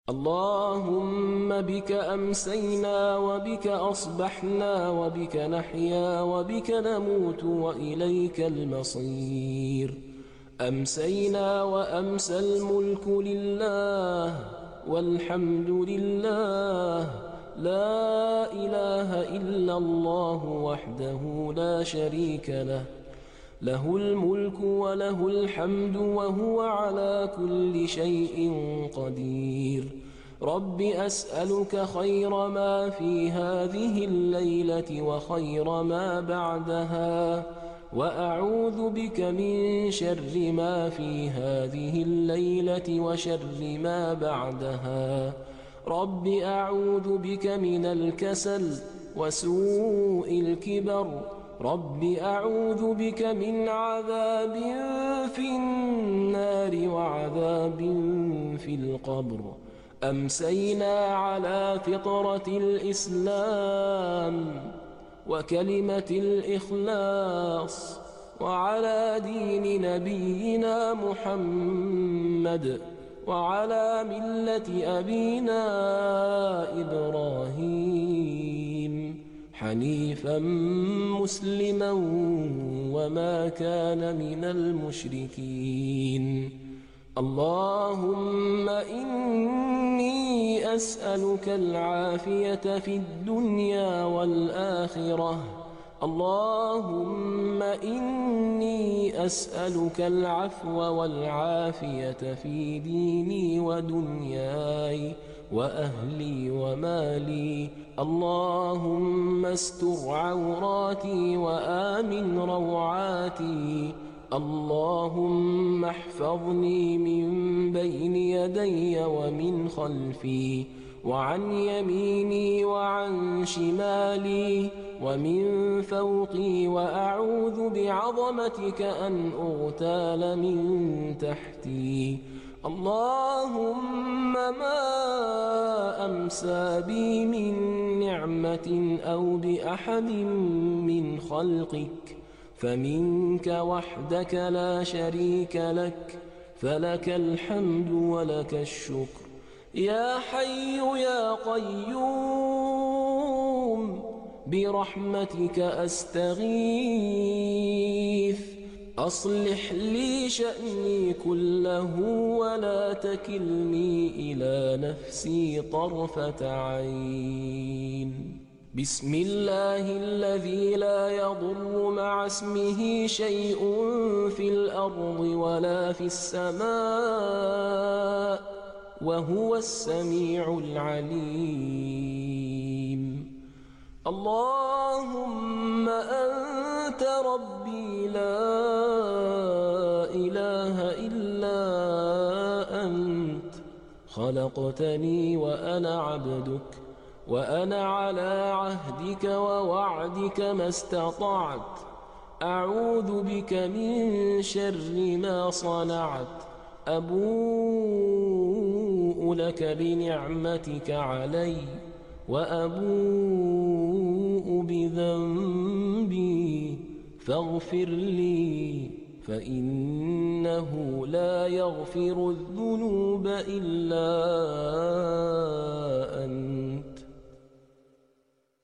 اللهم بك أمسينا وبك أصبحنا وبك نحيا وبك نموت وإليك المصير. أمسينا وأمسى الملك لله والحمد لله، لا إله إلا الله وحده لا شريك له، له الملك وله الحمد وهو على كل شيء قدير. رب أسألك خير ما في هذه الليلة وخير ما بعدها، وأعوذ بك من شر ما في هذه الليلة وشر ما بعدها. رب أعوذ بك من الكسل وسوء الكبر. رب أعوذ بك من عذاب في النار وعذاب في القبر. أمسينا على فطرة الإسلام وكلمة الإخلاص وعلى دين نبينا محمد وعلى ملة أبينا إبراهيم حنيفا مسلما وما كان من المشركين. اللهم إني أسألك العافية في الدنيا والآخرة. اللهم إني أسألك العفو والعافية في ديني ودنياي وأهلي ومالي. اللهم استر عوراتي وآمن روعاتي. اللهم احفظني من بين يدي ومن خلفي وعن يميني وعن شمالي ومن فوقي، وأعوذ بعظمتك أن أغتال من تحتي. اللهم ما أمسى بي من نعمة أو بأحد من خلقك فمنك وحدك لا شريك لك، فلك الحمد ولك الشكر. يا حي يا قيوم برحمتك أستغيث، أصلح لي شأني كله ولا تكلني إلى نفسي طرفة عين. بسم الله الذي لا يضر مع اسمه شيء في الأرض ولا في السماء وهو السميع العليم. اللهم أنت ربي لا إله إلا أنت، خلقتني وأنا عبدك، وأنا على عهدك ووعدك ما استطعت. أعوذ بك من شر ما صنعت. أبوء لك بنعمتك علي وأبوء بذنبي فاغفر لي، فإنه لا يغفر الذنوب إلا أنت.